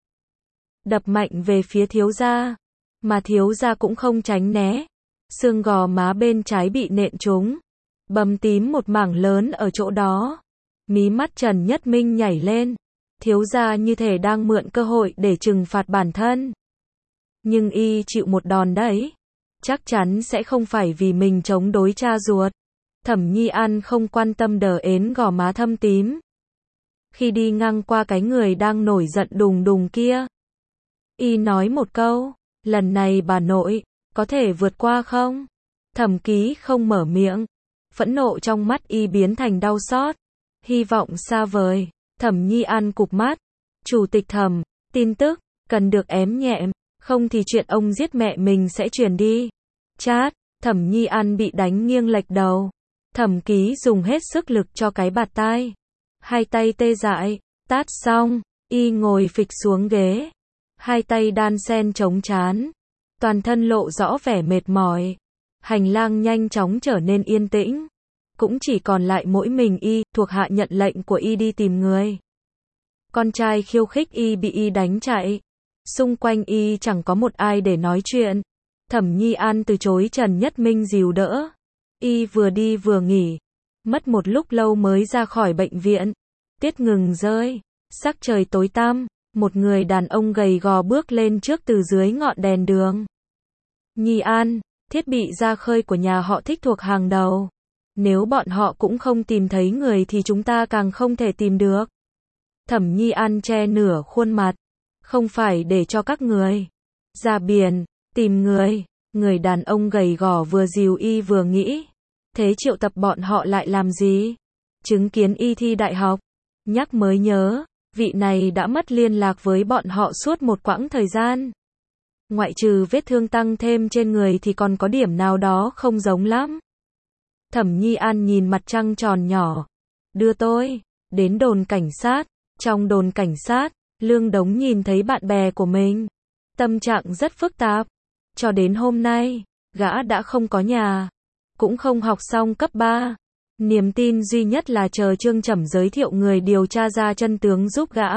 Đập mạnh về phía thiếu gia. Mà thiếu gia cũng không tránh né. Xương gò má bên trái bị nện trúng. Bầm tím một mảng lớn ở chỗ đó. Mí mắt Trần Nhất Minh nhảy lên. Thiếu gia như thể đang mượn cơ hội để trừng phạt bản thân. Nhưng y chịu một đòn đấy. Chắc chắn sẽ không phải vì mình chống đối cha ruột. Thẩm Nhi An không quan tâm đờ ến gò má thâm tím. Khi đi ngang qua cái người đang nổi giận đùng đùng kia. Y nói một câu. Lần này bà nội, có thể vượt qua không? Thẩm Ký không mở miệng. Phẫn nộ trong mắt y biến thành đau xót. Hy vọng xa vời. Thẩm Nhi An cụp mắt. Chủ tịch Thẩm, tin tức, cần được ém nhẹm. Không thì chuyện ông giết mẹ mình sẽ truyền đi. Chát, Thẩm Nhi An bị đánh nghiêng lệch đầu. Thẩm Ký dùng hết sức lực cho cái bạt tai. Hai tay tê dại, tát xong, y ngồi phịch xuống ghế. Hai tay đan sen chống trán. Toàn thân lộ rõ vẻ mệt mỏi. Hành lang nhanh chóng trở nên yên tĩnh. Cũng chỉ còn lại mỗi mình y, thuộc hạ nhận lệnh của y đi tìm người. Con trai khiêu khích y bị y đánh chạy. Xung quanh y chẳng có một ai để nói chuyện. Thẩm Nhi An từ chối Trần Nhất Minh dìu đỡ. Y vừa đi vừa nghỉ. Mất một lúc lâu mới ra khỏi bệnh viện. Tuyết ngừng rơi. Sắc trời tối tăm. Một người đàn ông gầy gò bước lên trước từ dưới ngọn đèn đường. Nhi An, thiết bị ra khơi của nhà họ Thích thuộc hàng đầu. Nếu bọn họ cũng không tìm thấy người thì chúng ta càng không thể tìm được. Thẩm Nhi An che nửa khuôn mặt. Không phải để cho các người ra biển, tìm người. Người đàn ông gầy gò vừa dìu y vừa nghĩ. Thế triệu tập bọn họ lại làm gì? Chứng kiến y thi đại học. Nhắc mới nhớ, vị này đã mất liên lạc với bọn họ suốt một quãng thời gian. Ngoại trừ vết thương tăng thêm trên người thì còn có điểm nào đó không giống lắm. Thẩm Nhi An nhìn mặt trăng tròn nhỏ. Đưa tôi đến đồn cảnh sát. Trong đồn cảnh sát, Lương Đống nhìn thấy bạn bè của mình. Tâm trạng rất phức tạp. Cho đến hôm nay, gã đã không có nhà. Cũng không học xong cấp 3. Niềm tin duy nhất là chờ Trương Trầm giới thiệu người điều tra ra chân tướng giúp gã.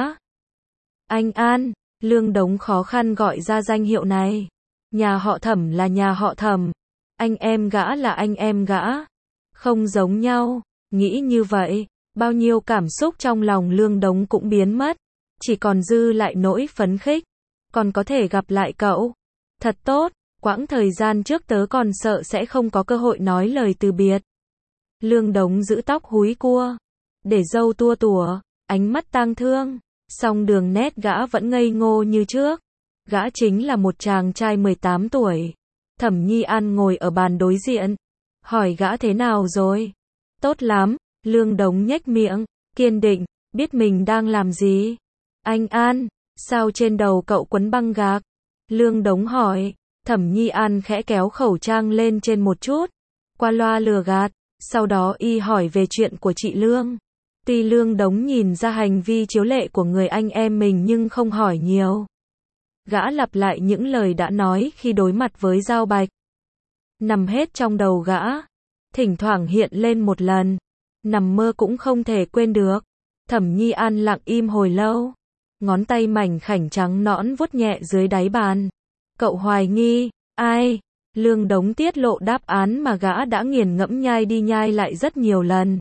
Anh An, Lương Đống khó khăn gọi ra danh hiệu này. Nhà họ Thẩm là nhà họ Thẩm. Anh em gã là anh em gã. Không giống nhau. Nghĩ như vậy, bao nhiêu cảm xúc trong lòng Lương Đống cũng biến mất. Chỉ còn dư lại nỗi phấn khích. Còn có thể gặp lại cậu. Thật tốt, Quãng thời gian trước tớ còn sợ sẽ không có cơ hội nói lời từ biệt. Lương Đống giữ tóc húi cua, để râu tua tủa, ánh mắt tang thương, song đường nét gã vẫn ngây ngô như trước. Gã chính là một chàng trai 18 tuổi. Thẩm Nhi An ngồi ở bàn đối diện, hỏi gã thế nào rồi? Tốt lắm, Lương Đống nhếch miệng, kiên định, biết mình đang làm gì. Anh An, sao trên đầu cậu quấn băng gạc? Lương Đống hỏi. Thẩm Nhi An khẽ kéo khẩu trang lên trên một chút, qua loa lừa gạt, sau đó y hỏi về chuyện của chị Lương. Tuy Lương Đống nhìn ra hành vi chiếu lệ của người anh em mình nhưng không hỏi nhiều. Gã lặp lại những lời đã nói khi đối mặt với Giao Bạch. Nằm hết trong đầu gã, thỉnh thoảng hiện lên một lần, nằm mơ cũng không thể quên được. Thẩm Nhi An lặng im hồi lâu, ngón tay mảnh khảnh trắng nõn vuốt nhẹ dưới đáy bàn. Cậu hoài nghi, ai? Lương Đống tiết lộ đáp án mà gã đã nghiền ngẫm nhai đi nhai lại rất nhiều lần.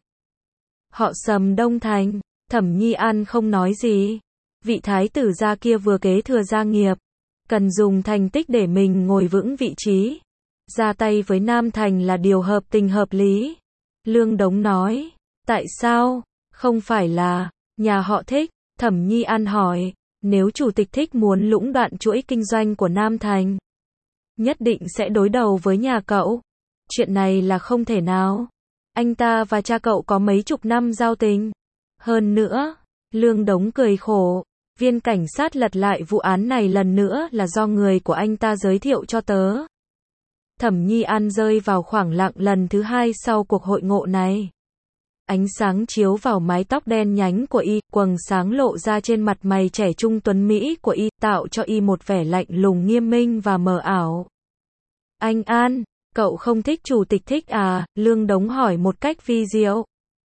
Họ Sầm Đông Thành. Thẩm Nhi An không nói gì. Vị thái tử gia kia vừa kế thừa gia nghiệp, cần dùng thành tích để mình ngồi vững vị trí. Ra tay với Nam Thành là điều hợp tình hợp lý. Lương Đống nói, tại sao? Không phải là nhà họ Thích? Thẩm Nhi An hỏi, nếu chủ tịch Thích muốn lũng đoạn chuỗi kinh doanh của Nam Thành, nhất định sẽ đối đầu với nhà cậu. Chuyện này là không thể nào. Anh ta và cha cậu có mấy chục năm giao tình. Hơn nữa, Lương Đống cười khổ, viên cảnh sát lật lại vụ án này lần nữa là do người của anh ta giới thiệu cho tớ. Thẩm Nhi An rơi vào khoảng lặng lần thứ hai sau cuộc hội ngộ này. Ánh sáng chiếu vào mái tóc đen nhánh của y, quầng sáng lộ ra trên mặt mày trẻ trung tuấn mỹ của y, tạo cho y một vẻ lạnh lùng nghiêm minh và mờ ảo. Anh An, cậu không thích chủ tịch Thích à? Lương Đống hỏi một cách vi diệu.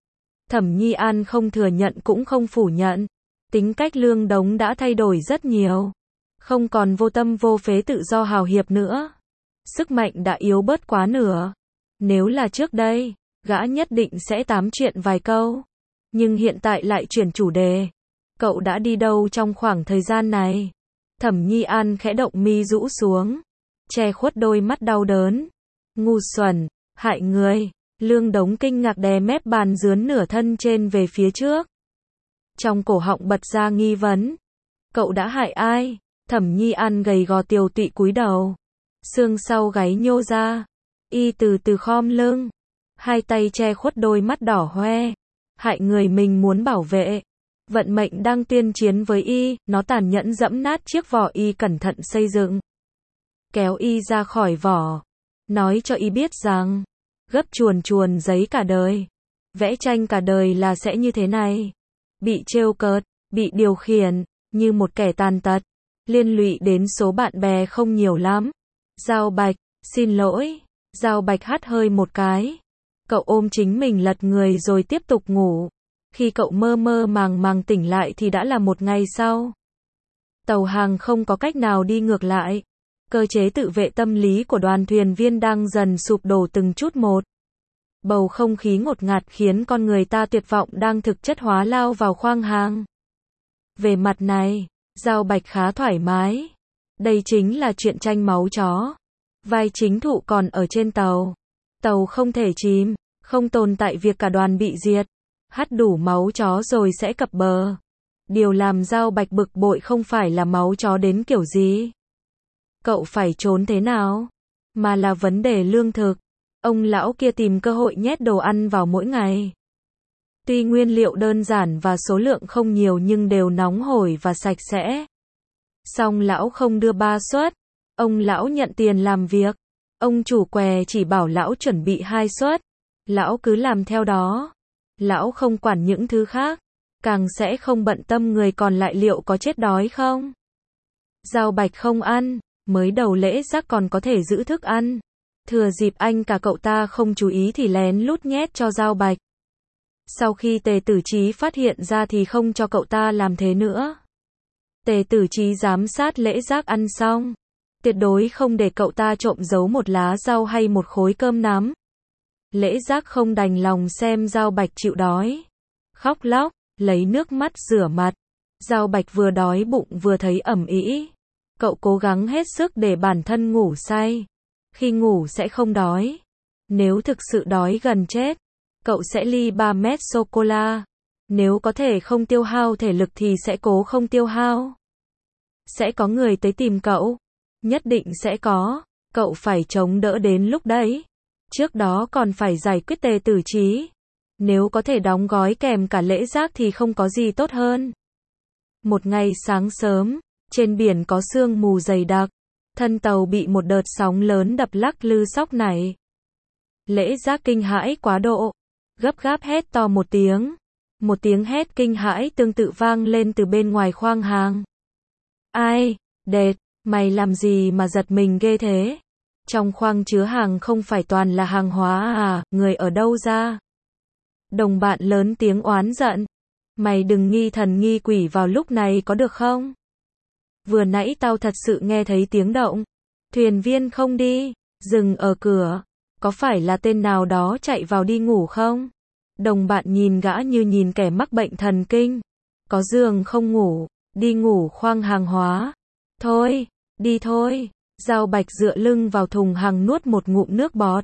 Thẩm Nhi An không thừa nhận cũng không phủ nhận. Tính cách Lương Đống đã thay đổi rất nhiều. Không còn vô tâm vô phế tự do hào hiệp nữa. Sức mạnh đã yếu bớt quá nửa. Nếu là trước đây, gã nhất định sẽ tám chuyện vài câu. Nhưng hiện tại lại chuyển chủ đề. Cậu đã đi đâu trong khoảng thời gian này? Thẩm Nhi An khẽ động mi rũ xuống, che khuất đôi mắt đau đớn. Ngu xuẩn, hại người. Lương Đống kinh ngạc đè mép bàn dướn nửa thân trên về phía trước. Trong cổ họng bật ra nghi vấn. Cậu đã hại ai? Thẩm Nhi An gầy gò tiều tụy cúi đầu. Xương sau gáy nhô ra. Y từ từ khom lưng. Hai tay che khuất đôi mắt đỏ hoe. Hại người mình muốn bảo vệ. Vận mệnh đang tuyên chiến với y, nó tàn nhẫn giẫm nát chiếc vỏ y cẩn thận xây dựng. Kéo y ra khỏi vỏ. Nói cho y biết rằng, gấp chuồn chuồn giấy cả đời. Vẽ tranh cả đời là sẽ như thế này. Bị trêu cợt, bị điều khiển, như một kẻ tàn tật. Liên lụy đến số bạn bè không nhiều lắm. Giao Bạch, xin lỗi. Giao Bạch hắt hơi một cái. Cậu ôm chính mình lật người rồi tiếp tục ngủ. Khi cậu mơ mơ màng màng tỉnh lại thì đã là một ngày sau. Tàu hàng không có cách nào đi ngược lại. Cơ chế tự vệ tâm lý của đoàn thuyền viên đang dần sụp đổ từng chút một. Bầu không khí ngột ngạt khiến con người ta tuyệt vọng đang thực chất hóa lao vào khoang hàng. Về mặt này, Giao Bạch khá thoải mái. Đây chính là chuyện tranh máu chó. Vai chính thụ còn ở trên tàu. Tàu không thể chìm, không tồn tại việc cả đoàn bị diệt. Hắt đủ máu chó rồi sẽ cập bờ. Điều làm Giao Bạch bực bội không phải là máu chó đến kiểu gì. Cậu phải trốn thế nào? Mà là vấn đề lương thực. Ông lão kia tìm cơ hội nhét đồ ăn vào mỗi ngày. Tuy nguyên liệu đơn giản và số lượng không nhiều nhưng đều nóng hổi và sạch sẽ. Song lão không đưa 3 suất. Ông lão nhận tiền làm việc. Ông chủ què chỉ bảo lão chuẩn bị 2 suất. Lão cứ làm theo đó. Lão không quản những thứ khác. Càng sẽ không bận tâm người còn lại liệu có chết đói không. Giao Bạch không ăn. Mới đầu lễ giác còn có thể giữ thức ăn. Thừa dịp anh cả cậu ta không chú ý thì lén lút nhét cho Giao Bạch. Sau khi Tề Tử Chí phát hiện ra thì không cho cậu ta làm thế nữa. Tề Tử Chí giám sát lễ giác ăn xong. Tuyệt đối không để cậu ta trộm giấu một lá rau hay một khối cơm nắm. Lễ giác không đành lòng xem Giao Bạch chịu đói. Khóc lóc, lấy nước mắt rửa mặt. Giao Bạch vừa đói bụng vừa thấy ẩm ĩ. Cậu cố gắng hết sức để bản thân ngủ say. Khi ngủ sẽ không đói. Nếu thực sự đói gần chết, cậu sẽ ly 3 mét sô-cô-la. Nếu có thể không tiêu hao thể lực thì sẽ cố không tiêu hao. Sẽ có người tới tìm cậu. Nhất định sẽ có. Cậu phải chống đỡ đến lúc đấy. Trước đó còn phải giải quyết Tề Tử Chí. Nếu có thể đóng gói kèm cả lễ giác thì không có gì tốt hơn. Một ngày sáng sớm, trên biển có sương mù dày đặc. Thân tàu bị một đợt sóng lớn đập lắc lư sóc nảy. Lễ giác kinh hãi quá độ. Gấp gáp hét to một tiếng. Một tiếng hét kinh hãi tương tự vang lên từ bên ngoài khoang hàng. Ai, Đệt, mày làm gì mà giật mình ghê thế? Trong khoang chứa hàng không phải toàn là hàng hóa à, người ở đâu ra? Đồng bạn lớn tiếng oán giận. Mày đừng nghi thần nghi quỷ vào lúc này có được không? Vừa nãy tao thật sự nghe thấy tiếng động. Thuyền viên không đi, dừng ở cửa. Có phải là tên nào đó chạy vào đi ngủ không? Đồng bạn nhìn gã như nhìn kẻ mắc bệnh thần kinh. Có giường không ngủ, đi ngủ khoang hàng hóa. Thôi, đi thôi. Giao Bạch dựa lưng vào thùng hàng nuốt một ngụm nước bọt.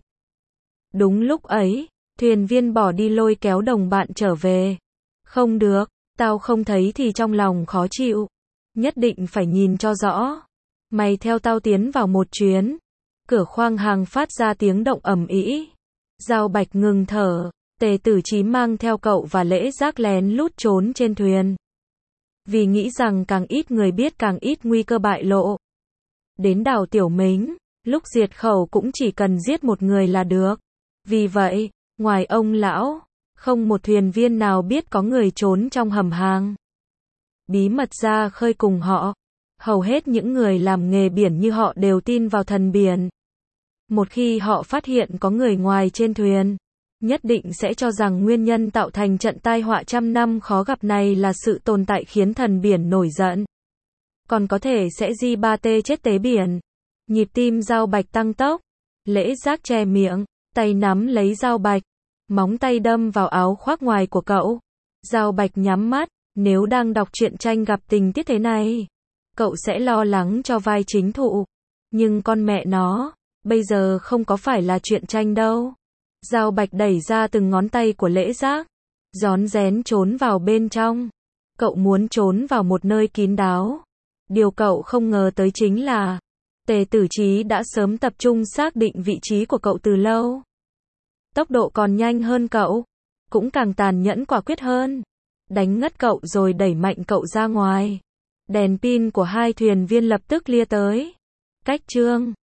Đúng lúc ấy, thuyền viên bỏ đi lôi kéo đồng bạn trở về. Không được, tao không thấy thì trong lòng khó chịu. Nhất định phải nhìn cho rõ. Mày theo tao tiến vào một chuyến. Cửa khoang hàng phát ra tiếng động ầm ĩ. Giao Bạch ngừng thở. Tề Tử Chí mang theo cậu và lễ giác lén lút trốn trên thuyền. Vì nghĩ rằng càng ít người biết càng ít nguy cơ bại lộ. Đến đảo Tiểu Mính, lúc diệt khẩu cũng chỉ cần giết một người là được. Vì vậy, ngoài ông lão, không một thuyền viên nào biết có người trốn trong hầm hàng. Bí mật ra khơi cùng họ. Hầu hết những người làm nghề biển như họ đều tin vào thần biển. Một khi họ phát hiện có người ngoài trên thuyền, nhất định sẽ cho rằng nguyên nhân tạo thành trận tai họa trăm năm khó gặp này là sự tồn tại khiến thần biển nổi giận. Còn có thể sẽ di ba tê chết tế biển. Nhịp tim Giao Bạch tăng tốc. Lễ giác che miệng, tay nắm lấy Giao Bạch. Móng tay đâm vào áo khoác ngoài của cậu. Giao Bạch nhắm mắt. Nếu đang đọc truyện tranh gặp tình tiết thế này, cậu sẽ lo lắng cho vai chính thụ. Nhưng con mẹ nó, bây giờ không có phải là truyện tranh đâu. Giao Bạch đẩy ra từng ngón tay của lễ giác. Rón rén trốn vào bên trong. Cậu muốn trốn vào một nơi kín đáo. Điều cậu không ngờ tới chính là Tề Tử Chí đã sớm tập trung xác định vị trí của cậu từ lâu. Tốc độ còn nhanh hơn cậu, cũng càng tàn nhẫn quả quyết hơn. Đánh ngất cậu rồi đẩy mạnh cậu ra ngoài. Đèn pin của hai thuyền viên lập tức lia tới. Cách chương